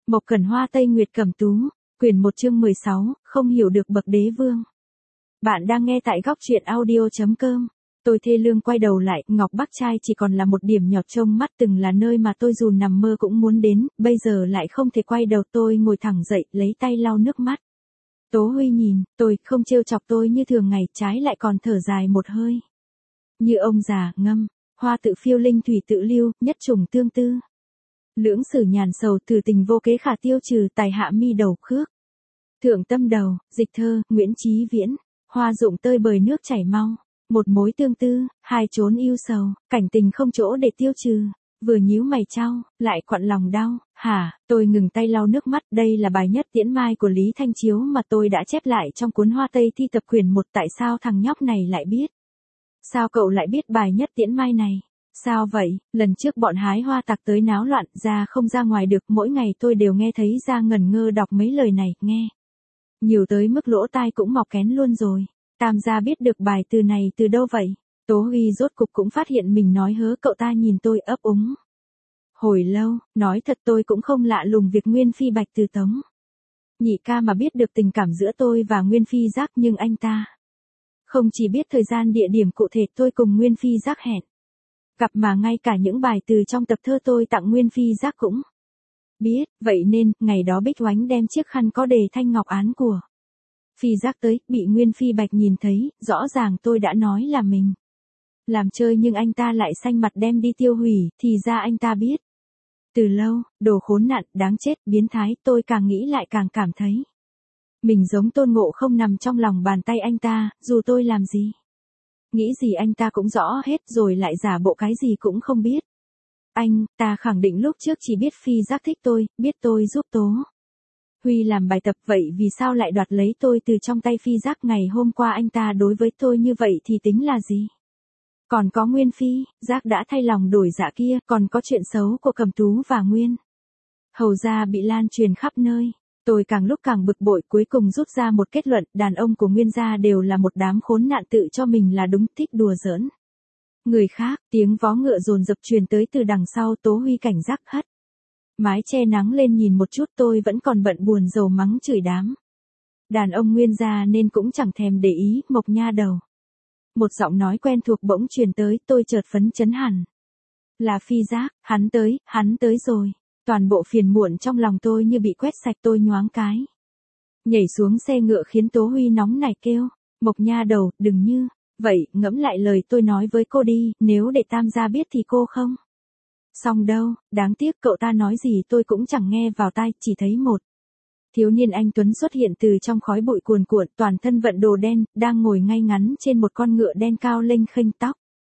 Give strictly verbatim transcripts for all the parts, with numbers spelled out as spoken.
Mộc Cẩn Hoa Tây Nguyệt Cẩm Tú, quyển một chương mười sáu, không hiểu được bậc đế vương. Bạn đang nghe tại góc truyện audio chấm com. Tôi thê lương quay đầu lại, Ngọc Bắc Trai chỉ còn là một điểm nhọt trông mắt, từng là nơi mà tôi dù nằm mơ cũng muốn đến, bây giờ lại không thể quay đầu. Tôi ngồi thẳng dậy, lấy tay lau nước mắt. Tố Huy nhìn, tôi, không trêu chọc tôi như thường ngày, trái lại còn thở dài một hơi. Như ông già, ngâm, hoa tự phiêu linh thủy tự lưu, nhất trùng tương tư. Lưỡng sử nhàn sầu, từ tình vô kế khả tiêu trừ, tài hạ mi đầu khước. Thượng tâm đầu, dịch thơ, Nguyễn Chí Viễn. Hoa rụng tơi bời nước chảy mau. Một mối tương tư, hai chốn yêu sầu, cảnh tình không chỗ để tiêu trừ. Vừa nhíu mày trao, lại quặn lòng đau. Hả, tôi ngừng tay lau nước mắt. Đây là bài nhất tiễn mai của Lý Thanh Chiếu mà tôi đã chép lại trong cuốn Hoa Tây Thi tập quyển một. Tại sao thằng nhóc này lại biết? Sao cậu lại biết bài nhất tiễn mai này? Sao vậy, lần trước bọn hái hoa tặc tới náo loạn, ra không ra ngoài được, mỗi ngày tôi đều nghe thấy ra ngẩn ngơ đọc mấy lời này, nghe. Nhiều tới mức lỗ tai cũng mọc kén luôn rồi. Tam gia biết được bài từ này từ đâu vậy? Tố Huy rốt cục cũng phát hiện mình nói hớ, cậu ta nhìn tôi ấp úng. Hồi lâu, nói thật tôi cũng không lạ lùng việc Nguyên Phi bạch từ tống. Nhị ca mà biết được tình cảm giữa tôi và Nguyên Phi Giác, nhưng anh ta không chỉ biết thời gian địa điểm cụ thể tôi cùng Nguyên Phi Giác hẹn gặp, mà ngay cả những bài từ trong tập thơ tôi tặng Nguyên Phi Giác cũng biết. Vậy nên, ngày đó Bích Oánh đem chiếc khăn có đề thanh ngọc án của Phi Giác tới, bị Nguyên Phi Bạch nhìn thấy, rõ ràng tôi đã nói là mình làm chơi, nhưng anh ta lại xanh mặt đem đi tiêu hủy, thì ra anh ta biết từ lâu. Đồ khốn nạn, đáng chết, biến thái. Tôi càng nghĩ lại càng cảm thấy mình giống Tôn Ngộ Không nằm trong lòng bàn tay anh ta, dù tôi làm gì, nghĩ gì anh ta cũng rõ hết, rồi lại giả bộ cái gì cũng không biết. Anh ta khẳng định lúc trước chỉ biết Phi Giác thích tôi, biết tôi giúp Tố Huy làm bài tập, vậy vì sao lại đoạt lấy tôi từ trong tay Phi Giác? Ngày hôm qua anh ta đối với tôi như vậy thì tính là gì? Còn có Nguyên Phi Giác đã thay lòng đổi dạ kia, còn có chuyện xấu của Cẩm Tú và Nguyên hầu gia bị lan truyền khắp nơi. Tôi càng lúc càng bực bội, cuối cùng rút ra một kết luận, đàn ông của Nguyên gia đều là một đám khốn nạn, tự cho mình là đúng, thích đùa giỡn người khác. Tiếng vó ngựa dồn dập truyền tới từ đằng sau. Tố Huy cảnh giác hất mái che nắng lên nhìn một chút, tôi vẫn còn bận buồn rầu mắng chửi đám đàn ông Nguyên gia nên cũng chẳng thèm để ý. Mộc nha đầu. Một giọng nói quen thuộc bỗng truyền tới, tôi chợt phấn chấn hẳn. Là Phi Giác, hắn tới, hắn tới rồi. Toàn bộ phiền muộn trong lòng tôi như bị quét sạch, tôi nhoáng cái nhảy xuống xe ngựa, khiến Tố Huy nóng nảy kêu, Mộc nha đầu, đừng như vậy, ngẫm lại lời tôi nói với cô đi, nếu để Tam gia biết thì cô không xong đâu. Đáng tiếc cậu ta nói gì tôi cũng chẳng nghe vào tai, chỉ thấy một thiếu niên anh tuấn xuất hiện từ trong khói bụi cuồn cuộn, toàn thân vận đồ đen, đang ngồi ngay ngắn trên một con ngựa đen cao lênh khênh, tóc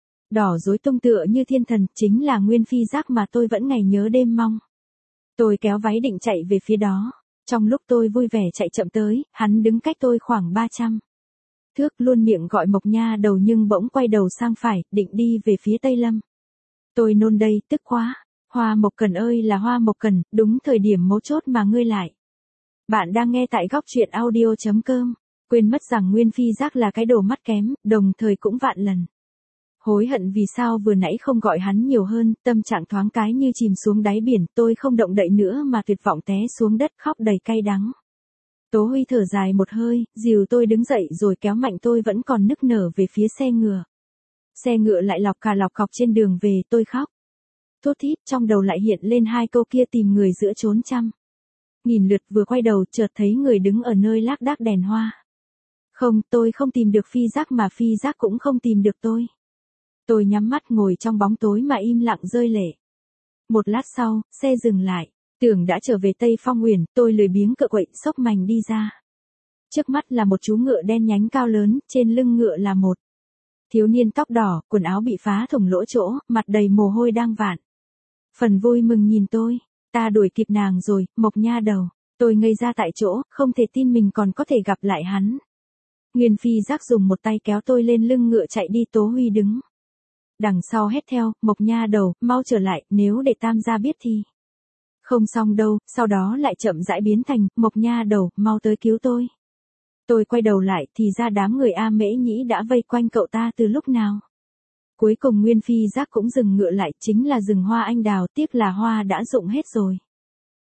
đỏ rối tung tựa như thiên thần, chính là Nguyên Phi Giác mà tôi vẫn ngày nhớ đêm mong. Tôi kéo váy định chạy về phía đó. Trong lúc tôi vui vẻ chạy chậm tới, hắn đứng cách tôi khoảng ba trăm thước, luôn miệng gọi Mộc nha đầu, nhưng bỗng quay đầu sang phải, định đi về phía Tây Lâm. Tôi nôn đây, tức quá. Hoa Mộc Cần ơi là Hoa Mộc Cần, đúng thời điểm mấu chốt mà ngươi lại. Bạn đang nghe tại góc truyện audio chấm com. Quên mất rằng Nguyên Phi Giác là cái đồ mắt kém, đồng thời cũng vạn lần hối hận vì sao vừa nãy không gọi hắn nhiều hơn. Tâm trạng thoáng cái như chìm xuống đáy biển, tôi không động đậy nữa mà tuyệt vọng té xuống đất, khóc đầy cay đắng. Tố Huy thở dài một hơi, dìu tôi đứng dậy rồi kéo mạnh tôi vẫn còn nức nở về phía xe ngựa. Xe ngựa lại lọc cà lọc cọc trên đường về, tôi khóc thút thít, trong đầu lại hiện lên hai câu kia, tìm người giữa chốn trăm nghìn lượt. Vừa quay đầu chợt thấy người đứng ở nơi lác đác đèn hoa. Không, tôi không tìm được Phi Giác, mà Phi Giác cũng không tìm được tôi. Tôi nhắm mắt ngồi trong bóng tối mà im lặng rơi lệ. Một lát sau, xe dừng lại. Tưởng đã trở về Tây Phong Uyển, tôi lười biếng cựa quậy, xốc mành đi ra. Trước mắt là một chú ngựa đen nhánh cao lớn, trên lưng ngựa là một thiếu niên tóc đỏ, quần áo bị phá thủng lỗ chỗ, mặt đầy mồ hôi đang vạn phần vui mừng nhìn tôi. Ta đuổi kịp nàng rồi, Mộc nha đầu. Tôi ngây ra tại chỗ, không thể tin mình còn có thể gặp lại hắn. Nguyên Phi Giác dùng một tay kéo tôi lên lưng ngựa chạy đi. Tố Huy đứng đằng sau hét theo, Mộc nha đầu, mau trở lại, nếu để Tam gia biết thì không xong đâu. Sau đó lại chậm rãi biến thành, Mộc nha đầu, mau tới cứu tôi. Tôi quay đầu lại, thì ra đám người A Mễ Nhĩ đã vây quanh cậu ta từ lúc nào. Cuối cùng Nguyên Phi Giác cũng dừng ngựa lại, chính là rừng hoa anh đào, tiếc là hoa đã rụng hết rồi.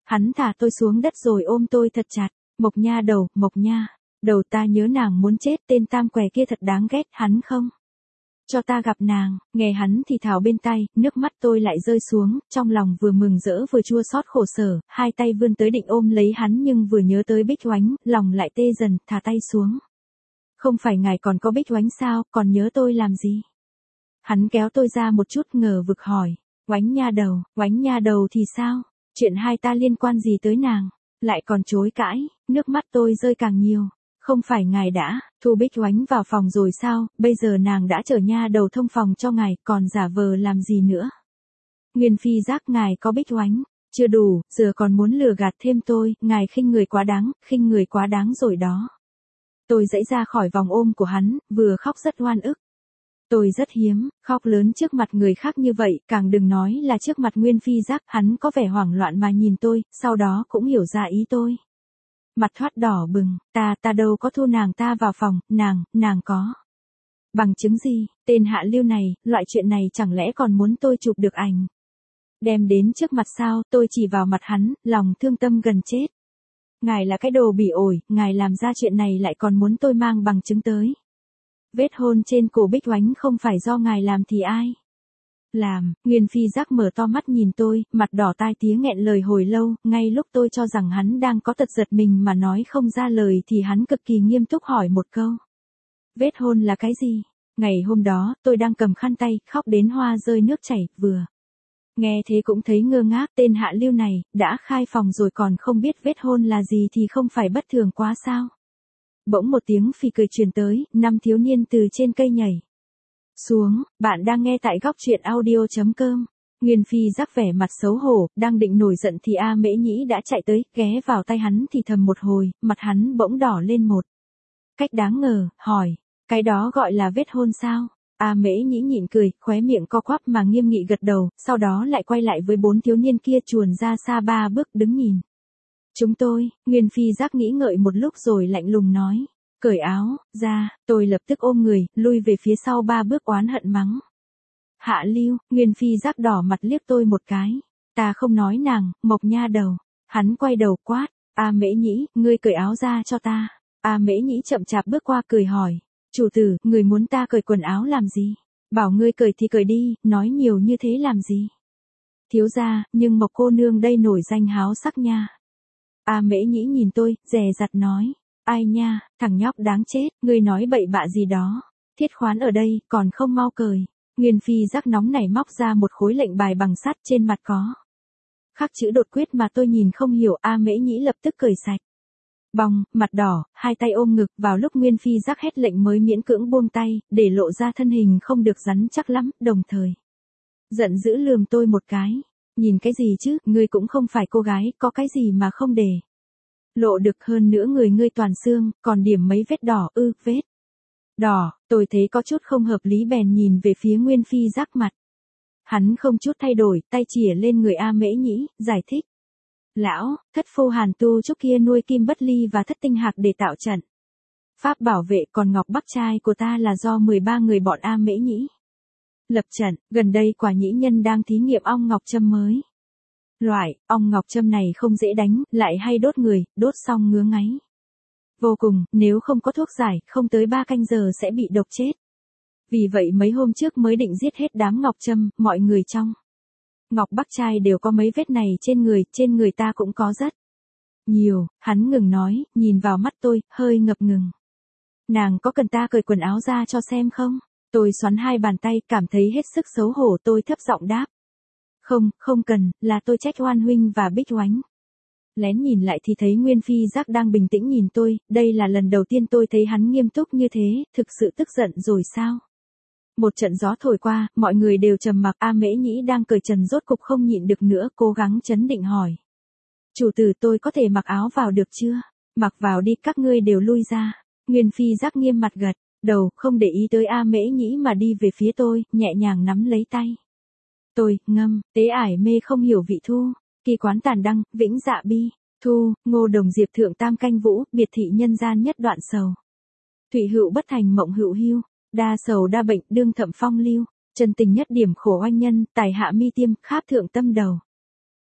Hắn thả tôi xuống đất rồi ôm tôi thật chặt. Mộc Nha đầu, Mộc Nha. Đầu ta nhớ nàng muốn chết, tên tam què kia thật đáng ghét, hắn không cho ta gặp nàng. Nghe hắn thì thào bên tai, nước mắt tôi lại rơi xuống, trong lòng vừa mừng rỡ vừa chua xót khổ sở, hai tay vươn tới định ôm lấy hắn nhưng vừa nhớ tới Bích Oánh, lòng lại tê dần, thả tay xuống. Không phải ngài còn có Bích Oánh sao, còn nhớ tôi làm gì? Hắn kéo tôi ra một chút ngờ vực hỏi, Oánh nha đầu, Oánh nha đầu thì sao? Chuyện hai ta liên quan gì tới nàng? Lại còn chối cãi, nước mắt tôi rơi càng nhiều. Không phải ngài đã thu Bích Oánh vào phòng rồi sao, bây giờ nàng đã trở nha đầu thông phòng cho ngài, còn giả vờ làm gì nữa? Nguyên phi giác ngài có Bích Oánh, chưa đủ, giờ còn muốn lừa gạt thêm tôi, ngài khinh người quá đáng, khinh người quá đáng rồi đó. Tôi giãy ra khỏi vòng ôm của hắn, vừa khóc rất oan ức. Tôi rất hiếm, khóc lớn trước mặt người khác như vậy, càng đừng nói là trước mặt Nguyên phi giác, hắn có vẻ hoảng loạn mà nhìn tôi, sau đó cũng hiểu ra ý tôi. Mặt thoát đỏ bừng, ta, ta đâu có thu nàng ta vào phòng, nàng, nàng có. Bằng chứng gì, tên hạ lưu này, loại chuyện này chẳng lẽ còn muốn tôi chụp được ảnh. Đem đến trước mặt sao, tôi chỉ vào mặt hắn, lòng thương tâm gần chết. Ngài là cái đồ bỉ ổi, ngài làm ra chuyện này lại còn muốn tôi mang bằng chứng tới. Vết hôn trên cổ Bích Oánh không phải do ngài làm thì ai làm? Nguyên phi giác mở to mắt nhìn tôi, mặt đỏ tai tía nghẹn lời hồi lâu, ngay lúc tôi cho rằng hắn đang có tật giật mình mà nói không ra lời thì hắn cực kỳ nghiêm túc hỏi một câu. Vết hôn là cái gì? Ngày hôm đó, tôi đang cầm khăn tay, khóc đến hoa rơi nước chảy, vừa nghe thế cũng thấy ngơ ngác, tên hạ lưu này, đã khai phòng rồi còn không biết vết hôn là gì thì không phải bất thường quá sao? Bỗng một tiếng phì cười truyền tới, năm thiếu niên từ trên cây nhảy xuống. Bạn đang nghe tại góc truyện audio chấm com. Nguyên phi giác vẻ mặt xấu hổ, đang định nổi giận thì A Mễ Nhĩ đã chạy tới, ghé vào tay hắn thì thầm một hồi, mặt hắn bỗng đỏ lên một cách đáng ngờ, hỏi, cái đó gọi là vết hôn sao? A Mễ Nhĩ nhịn cười, khóe miệng co quắp mà nghiêm nghị gật đầu, sau đó lại quay lại với bốn thiếu niên kia chuồn ra xa ba bước đứng nhìn. Chúng tôi, Nguyên phi giác nghĩ ngợi một lúc rồi lạnh lùng nói. Cởi áo ra, tôi lập tức ôm người, lui về phía sau ba bước oán hận mắng. Hạ lưu, Nguyên phi giác đỏ mặt liếc tôi một cái. Ta không nói nàng, Mộc Nha đầu. Hắn quay đầu quát, A Mễ Nhĩ, ngươi cởi áo ra cho ta. A Mễ Nhĩ chậm chạp bước qua cười hỏi. Chủ tử, người muốn ta cởi quần áo làm gì? Bảo ngươi cởi thì cởi đi, nói nhiều như thế làm gì? Thiếu gia, nhưng Mộc cô nương đây nổi danh háo sắc nha. A Mễ Nhĩ nhìn tôi, dè dặt nói. Ai nha, thằng nhóc đáng chết, ngươi nói bậy bạ gì đó. Thiết khoán ở đây, còn không mau cởi. Nguyên phi giác nóng nảy móc ra một khối lệnh bài bằng sắt, trên mặt có khắc chữ đột quyết mà tôi nhìn không hiểu. A Mễ Nhĩ lập tức cởi sạch. Bong, mặt đỏ, hai tay ôm ngực, vào lúc Nguyên phi giác hét lệnh mới miễn cưỡng buông tay, để lộ ra thân hình không được rắn chắc lắm, đồng thời giận dữ lườm tôi một cái. Nhìn cái gì chứ, ngươi cũng không phải cô gái, có cái gì mà không để lộ được, hơn nữa người ngươi toàn xương, còn điểm mấy vết đỏ ư, vết đỏ. Tôi thấy có chút không hợp lý bèn nhìn về phía Nguyên phi giác mặt. Hắn không chút thay đổi, tay chìa lên người A Mễ Nhĩ, giải thích. Lão, thất phô Hàn Tu trước kia nuôi kim bất ly và thất tinh hạc để tạo trận pháp bảo vệ, còn ngọc bắc trai của ta là do mười ba người bọn A Mễ Nhĩ lập trận. Gần đây quả nhĩ nhân đang thí nghiệm ong ngọc châm mới. Loại, ong ngọc châm này không dễ đánh, lại hay đốt người, đốt xong ngứa ngáy vô cùng, nếu không có thuốc giải, không tới ba canh giờ sẽ bị độc chết. Vì vậy mấy hôm trước mới định giết hết đám ngọc châm, mọi người trong Ngọc Bắc trai đều có mấy vết này trên người, trên người ta cũng có rất nhiều. Hắn ngừng nói, nhìn vào mắt tôi, hơi ngập ngừng. Nàng có cần ta cởi quần áo ra cho xem không? Tôi xoắn hai bàn tay, cảm thấy hết sức xấu hổ, tôi thấp giọng đáp. Không, không cần, là tôi trách Oan huynh và Bích Oánh. Lén nhìn lại thì thấy Nguyên phi giác đang bình tĩnh nhìn tôi, đây là lần đầu tiên tôi thấy hắn nghiêm túc như thế, thực sự tức giận rồi sao? Một trận gió thổi qua, mọi người đều trầm mặc. A Mễ Nhĩ đang cởi trần rốt cục không nhịn được nữa, cố gắng trấn định hỏi. Chủ tử, tôi có thể mặc áo vào được chưa? Mặc vào đi, các ngươi đều lui ra. Nguyên phi giác nghiêm mặt gật đầu, không để ý tới A Mễ Nhĩ mà đi về phía tôi, nhẹ nhàng nắm lấy tay tôi. Ngâm, tế ải mê không hiểu vị thu, kỳ quán tàn đăng, vĩnh dạ bi, thu, ngô đồng diệp thượng tam canh vũ, biệt thị nhân gian nhất đoạn sầu. Thủy hữu bất thành mộng hữu hưu, đa sầu đa bệnh, đương thậm phong lưu, chân tình nhất điểm khổ oanh nhân, tài hạ mi tiêm, kháp thượng tâm đầu.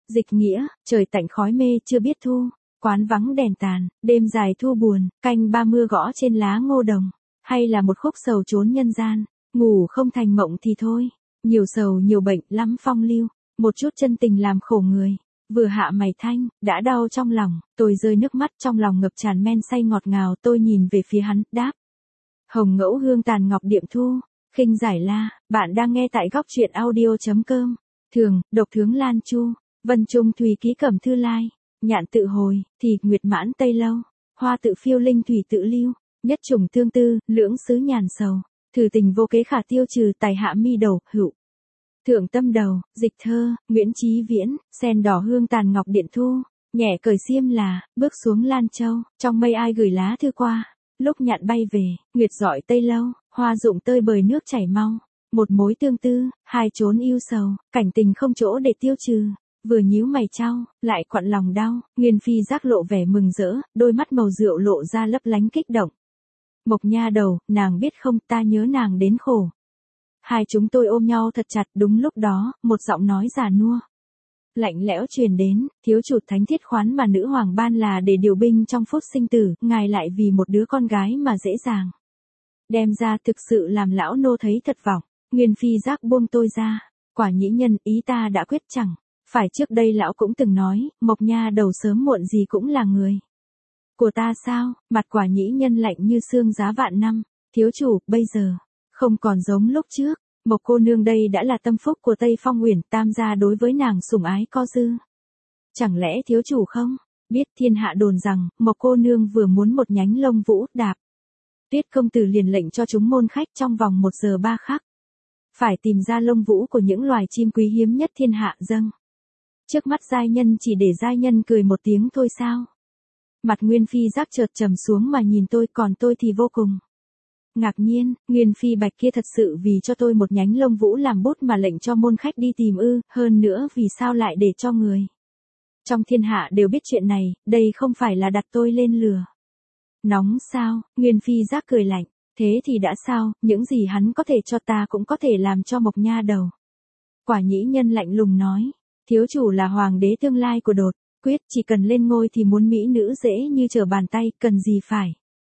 Dịch nghĩa, trời tạnh khói mê chưa biết thu, quán vắng đèn tàn, đêm dài thu buồn, canh ba mưa gõ trên lá ngô đồng, hay là một khúc sầu trốn nhân gian, ngủ không thành mộng thì thôi, nhiều sầu nhiều bệnh lắm phong lưu, một chút chân tình làm khổ người, vừa hạ mày thanh, đã đau trong lòng, tôi rơi nước mắt trong lòng ngập tràn men say ngọt ngào, tôi nhìn về phía hắn, đáp. Hồng ngẫu hương tàn ngọc điệm thu, khinh giải la, bạn đang nghe tại góc truyện audio.com, thường, độc tướng Lan Chu, vân trung thùy ký cẩm thư lai, nhạn tự hồi, thì, nguyệt mãn tây lâu, hoa tự phiêu linh thủy tự lưu, nhất trùng tương tư, lưỡng xứ nhàn sầu, thử tình vô kế khả tiêu trừ tài hạ mi đầu, hữu. Thượng tâm đầu, dịch thơ, Nguyễn Chí Viễn, sen đỏ hương tàn ngọc điện thu, nhẹ cởi xiêm là, bước xuống Lan Châu, trong mây ai gửi lá thư qua, lúc nhạn bay về, nguyệt dọi tây lâu, hoa rụng tơi bời nước chảy mau, một mối tương tư, hai chốn yêu sầu, cảnh tình không chỗ để tiêu trừ, vừa nhíu mày trao, lại quặn lòng đau, Nguyên Phi giác lộ vẻ mừng rỡ, đôi mắt màu rượu lộ ra lấp lánh kích động. Mộc nha đầu, nàng biết không, ta nhớ nàng đến khổ. Hai chúng tôi ôm nhau thật chặt, đúng lúc đó, một giọng nói già nua, lạnh lẽo truyền đến, thiếu chủ thánh thiết khoán mà nữ hoàng ban là để điều binh trong phút sinh tử, ngài lại vì một đứa con gái mà dễ dàng đem ra, thực sự làm lão nô thấy thật vọng. Nguyên Phi giác buông tôi ra, quả nhĩ nhân, ý ta đã quyết chẳng phải trước đây lão cũng từng nói, Mộc nha đầu sớm muộn gì cũng là người của ta sao? Mặt quả nhĩ nhân lạnh như xương giá vạn năm, thiếu chủ, bây giờ không còn giống lúc trước, Mộc cô nương đây đã là tâm phúc của Tây Phong Uyển, tam gia đối với nàng sủng ái co dư. Chẳng lẽ thiếu chủ không biết thiên hạ đồn rằng, Mộc cô nương vừa muốn một nhánh lông vũ đạp, Tuyết công tử liền lệnh cho chúng môn khách trong vòng một giờ ba khắc phải tìm ra lông vũ của những loài chim quý hiếm nhất thiên hạ dâng trước mắt giai nhân, chỉ để giai nhân cười một tiếng thôi sao? Mặt Nguyên Phi giác chợt trầm xuống mà nhìn tôi, còn tôi thì vô cùng ngạc nhiên. Nguyên Phi bạch kia thật sự vì cho tôi một nhánh lông vũ làm bút mà lệnh cho môn khách đi tìm ư? Hơn nữa vì sao lại để cho người trong thiên hạ đều biết chuyện này, đây không phải là đặt tôi lên lừa nóng sao? Nguyên Phi giác cười lạnh, thế thì đã sao, những gì hắn có thể cho ta cũng có thể làm cho Mộc nha đầu. Quả nhĩ nhân lạnh lùng nói, thiếu chủ là hoàng đế tương lai của đột quyết, chỉ cần lên ngôi thì muốn mỹ nữ dễ như trở bàn tay, cần gì phải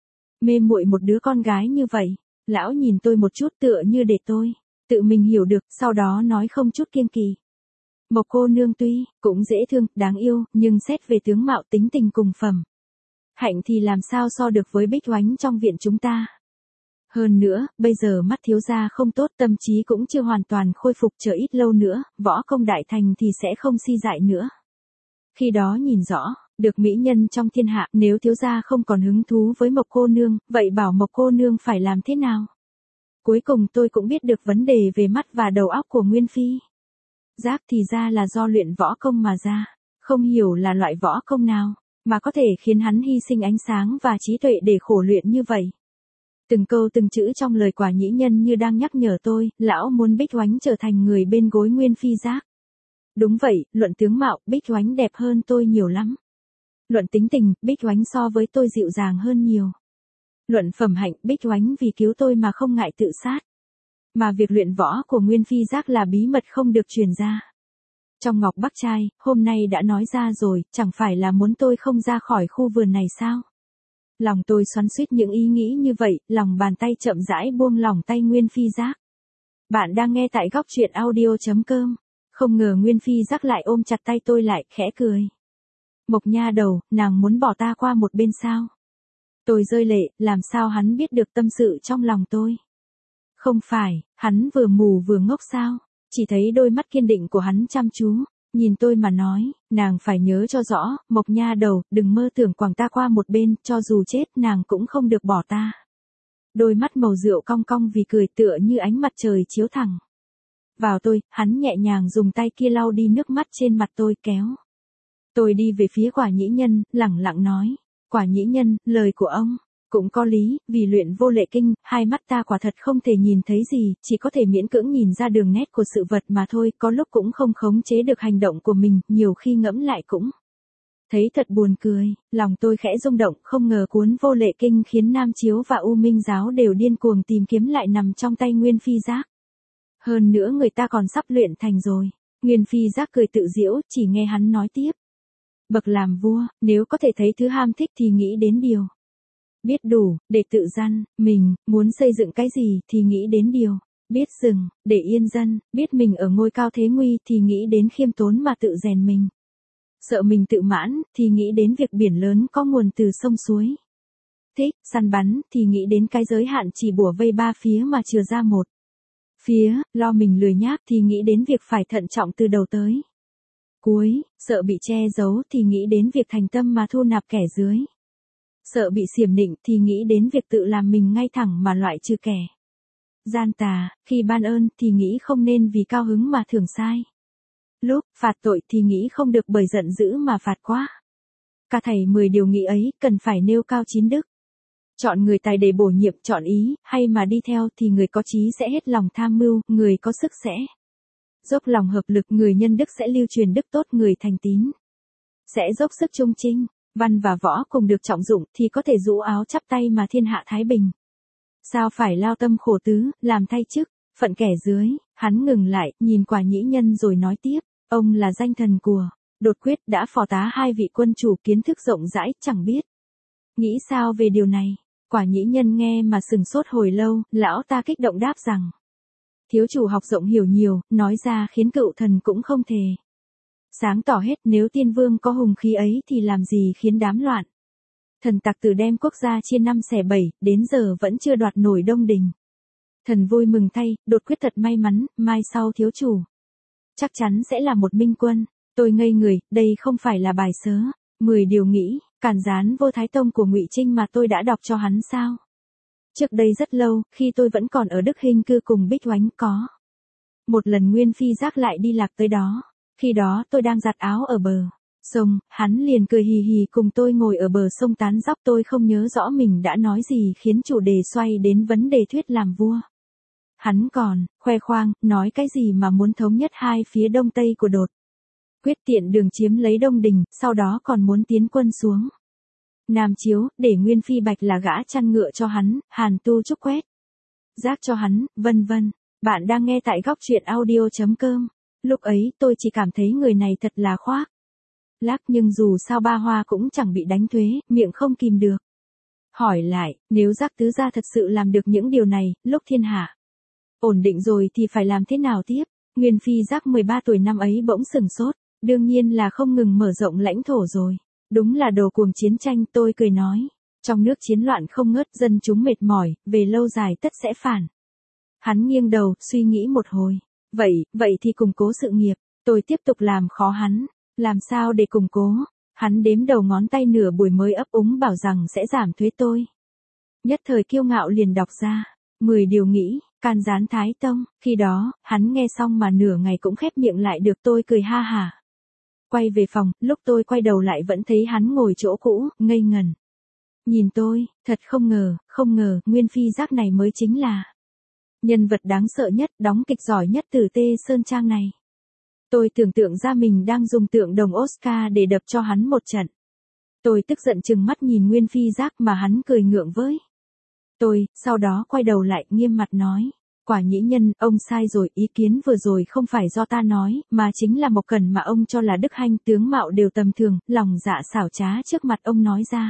mê muội một đứa con gái như vậy. Lão nhìn tôi một chút tựa như để tôi tự mình hiểu được, sau đó nói không chút kiêng kỵ. Mộc cô nương tuy cũng dễ thương, đáng yêu, nhưng xét về tướng mạo, tính tình cùng phẩm hạnh thì làm sao so được với Bích Oánh trong viện chúng ta. Hơn nữa, bây giờ mắt thiếu gia không tốt, tâm trí cũng chưa hoàn toàn khôi phục, chờ ít lâu nữa, võ công đại thành thì sẽ không si dại nữa. Khi đó nhìn rõ được mỹ nhân trong thiên hạ, nếu thiếu gia không còn hứng thú với Mộc cô nương, vậy bảo Mộc cô nương phải làm thế nào? Cuối cùng tôi cũng biết được vấn đề về mắt và đầu óc của Nguyên Phi giác thì ra là do luyện võ công mà ra, không hiểu là loại võ công nào mà có thể khiến hắn hy sinh ánh sáng và trí tuệ để khổ luyện như vậy. Từng câu từng chữ trong lời quả nhĩ nhân như đang nhắc nhở tôi, lão muốn Bích Oánh trở thành người bên gối Nguyên Phi giác. Đúng vậy, luận tướng mạo, Bích Oánh đẹp hơn tôi nhiều lắm. Luận tính tình, Bích Oánh so với tôi dịu dàng hơn nhiều. Luận phẩm hạnh, Bích Oánh vì cứu tôi mà không ngại tự sát. Mà việc luyện võ của Nguyên Phi giác là bí mật không được truyền ra. Trong Ngọc Bắc Trai, hôm nay đã nói ra rồi, chẳng phải là muốn tôi không ra khỏi khu vườn này sao? Lòng tôi xoắn xuýt những ý nghĩ như vậy, lòng bàn tay chậm rãi buông lỏng tay Nguyên Phi giác. Bạn đang nghe tại góc truyện audio.com. Không ngờ Nguyên Phi giác lại ôm chặt tay tôi lại, khẽ cười. Mộc nha đầu, nàng muốn bỏ ta qua một bên sao? Tôi rơi lệ, làm sao hắn biết được tâm sự trong lòng tôi? Không phải, hắn vừa mù vừa ngốc sao? Chỉ thấy đôi mắt kiên định của hắn chăm chú nhìn tôi mà nói, nàng phải nhớ cho rõ, Mộc nha đầu, đừng mơ tưởng quẳng ta qua một bên, cho dù chết nàng cũng không được bỏ ta. Đôi mắt màu rượu cong cong vì cười, tựa như ánh mặt trời chiếu thẳng vào tôi, hắn nhẹ nhàng dùng tay kia lau đi nước mắt trên mặt tôi, kéo tôi đi về phía quả nhĩ nhân, lẳng lặng nói, quả nhĩ nhân, lời của ông cũng có lý, vì luyện vô lệ kinh, hai mắt ta quả thật không thể nhìn thấy gì, chỉ có thể miễn cưỡng nhìn ra đường nét của sự vật mà thôi, có lúc cũng không khống chế được hành động của mình, nhiều khi ngẫm lại cũng thấy thật buồn cười. Lòng tôi khẽ rung động, không ngờ cuốn vô lệ kinh khiến Nam Chiếu và U Minh Giáo đều điên cuồng tìm kiếm lại nằm trong tay Nguyên Phi giác. Hơn nữa người ta còn sắp luyện thành rồi. Nguyên phi giác cười tự giễu, chỉ nghe hắn nói tiếp. Bậc làm vua, nếu có thể thấy thứ ham thích thì nghĩ đến điều. Biết đủ, để tự gian, mình, muốn xây dựng cái gì thì nghĩ đến điều. Biết dừng, để yên dân, biết mình ở ngôi cao thế nguy thì nghĩ đến khiêm tốn mà tự rèn mình. Sợ mình tự mãn, thì nghĩ đến việc biển lớn có nguồn từ sông suối. Thích, săn bắn, thì nghĩ đến cái giới hạn chỉ bủa vây ba phía mà chừa ra một. Phía, lo mình lười nhác thì nghĩ đến việc phải thận trọng từ đầu tới cuối, sợ bị che giấu thì nghĩ đến việc thành tâm mà thu nạp kẻ dưới. Sợ bị xiểm nịnh thì nghĩ đến việc tự làm mình ngay thẳng mà loại trừ kẻ gian tà, khi ban ơn thì nghĩ không nên vì cao hứng mà thường sai. Lúc phạt tội thì nghĩ không được bởi giận dữ mà phạt quá. Cả thầy mười điều nghĩ ấy cần phải nêu cao chín đức. Chọn người tài để bổ nhiệm, chọn ý, hay mà đi theo thì người có trí sẽ hết lòng tham mưu, người có sức sẽ dốc lòng hợp lực, người nhân đức sẽ lưu truyền đức tốt, người thành tín sẽ dốc sức trung trinh. Văn và võ cùng được trọng dụng thì có thể rũ áo chắp tay mà thiên hạ thái bình. Sao phải lao tâm khổ tứ, làm thay chức, phận kẻ dưới. Hắn ngừng lại, nhìn Quả Nhĩ Nhân rồi nói tiếp, ông là danh thần của Đột Quyết, đã phò tá hai vị quân chủ, kiến thức rộng rãi, chẳng biết nghĩ sao về điều này. Quả Nhĩ Nhân nghe mà sừng sốt hồi lâu, lão ta kích động đáp rằng, thiếu chủ học rộng hiểu nhiều, nói ra khiến cựu thần cũng không thể sáng tỏ hết. Nếu tiên vương có hùng khí ấy thì làm gì khiến đám loạn thần tặc từ đem quốc gia chia năm xẻ bảy, đến giờ vẫn chưa đoạt nổi Đông Đình. Thần vui mừng thay, Đột Quyết thật may mắn, mai sau thiếu chủ chắc chắn sẽ là một minh quân. Tôi ngây người, đây không phải là bài sớ mười điều nghĩ, càn gián vô Thái Tông của Ngụy Trinh mà tôi đã đọc cho hắn sao? Trước đây rất lâu, khi tôi vẫn còn ở Đức Hinh cư cùng Bích Oánh, có một lần Nguyên phi giác lại đi lạc tới đó. Khi đó tôi đang giặt áo ở bờ sông, hắn liền cười hì hì cùng tôi ngồi ở bờ sông tán dóc. Tôi không nhớ rõ mình đã nói gì khiến chủ đề xoay đến vấn đề thuyết làm vua. Hắn còn khoe khoang, nói cái gì mà muốn thống nhất hai phía đông tây của Đột Quyết, tiện đường chiếm lấy Đông Đình, sau đó còn muốn tiến quân xuống Nam Chiếu, để Nguyên phi bạch là gã chăn ngựa cho hắn, Hàn Tu trúc quét rác cho hắn, vân vân. Bạn đang nghe tại góc truyện audio chấm com. Lúc ấy tôi chỉ cảm thấy người này thật là khoác lác, nhưng dù sao Ba Hoa cũng chẳng bị đánh thuế, miệng không kìm được hỏi lại, nếu Giác tứ gia thật sự làm được những điều này, lúc thiên hạ ổn định rồi thì phải làm thế nào tiếp? Nguyên phi Giác mười ba tuổi năm ấy bỗng sừng sốt, đương nhiên là không ngừng mở rộng lãnh thổ rồi. Đúng là đồ cuồng chiến tranh. Tôi cười nói, trong nước chiến loạn không ngớt, dân chúng mệt mỏi, về lâu dài tất sẽ phản. Hắn nghiêng đầu, suy nghĩ một hồi. Vậy, vậy thì củng cố sự nghiệp. Tôi tiếp tục làm khó hắn. Làm sao để củng cố? Hắn đếm đầu ngón tay, nửa buổi mới ấp úng bảo rằng sẽ giảm thuế. Tôi nhất thời kiêu ngạo liền đọc ra mười điều nghĩ, can gián Thái Tông. Khi đó, hắn nghe xong mà nửa ngày cũng khép miệng lại được. Tôi cười ha hả quay về phòng. Lúc tôi quay đầu lại vẫn thấy hắn ngồi chỗ cũ, ngây ngần nhìn tôi. Thật không ngờ, không ngờ, Nguyên phi Giác này mới chính là nhân vật đáng sợ nhất, đóng kịch giỏi nhất từ Tê Sơn Trang này. Tôi tưởng tượng ra mình đang dùng tượng đồng Oscar để đập cho hắn một trận. Tôi tức giận trừng mắt nhìn Nguyên phi Giác mà hắn cười ngượng với tôi, sau đó quay đầu lại nghiêm mặt nói, Quả Nhĩ Nhân, ông sai rồi, ý kiến vừa rồi không phải do ta nói, mà chính là Mộc Cần mà ông cho là đức hanh, tướng mạo đều tầm thường, lòng dạ xảo trá trước mặt ông nói ra.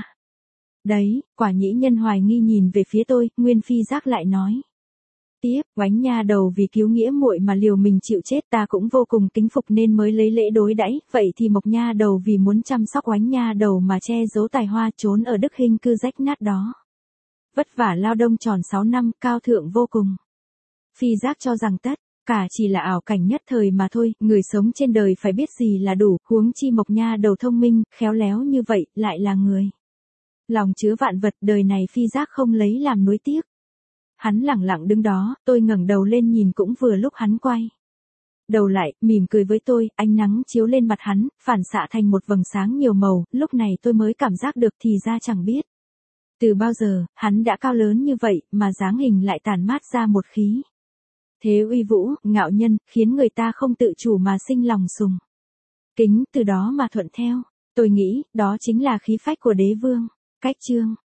Đấy, Quả Nhĩ Nhân hoài nghi nhìn về phía tôi. Nguyên phi Giác lại nói tiếp, Oánh nha đầu vì cứu nghĩa muội mà liều mình chịu chết, ta cũng vô cùng kính phục nên mới lấy lễ đối đãi. Vậy thì Mộc nha đầu vì muốn chăm sóc Oánh nha đầu mà che giấu tài hoa, trốn ở Đức Hinh cư rách nát đó. Vất vả lao đông tròn sáu năm, cao thượng vô cùng. Phi Giác cho rằng tất cả chỉ là ảo cảnh nhất thời mà thôi, người sống trên đời phải biết gì là đủ, huống chi Mộc nha đầu thông minh, khéo léo như vậy, lại là người lòng chứa vạn vật, đời này Phi Giác không lấy làm nuối tiếc. Hắn lẳng lặng đứng đó, tôi ngẩng đầu lên nhìn cũng vừa lúc hắn quay đầu lại, mỉm cười với tôi. Ánh nắng chiếu lên mặt hắn, phản xạ thành một vầng sáng nhiều màu. Lúc này tôi mới cảm giác được thì ra chẳng biết từ bao giờ, hắn đã cao lớn như vậy, mà dáng hình lại tản mát ra một khí thế uy vũ, ngạo nhân, khiến người ta không tự chủ mà sinh lòng sùng kính, từ đó mà thuận theo. Tôi nghĩ, đó chính là khí phách của đế vương. Cách chương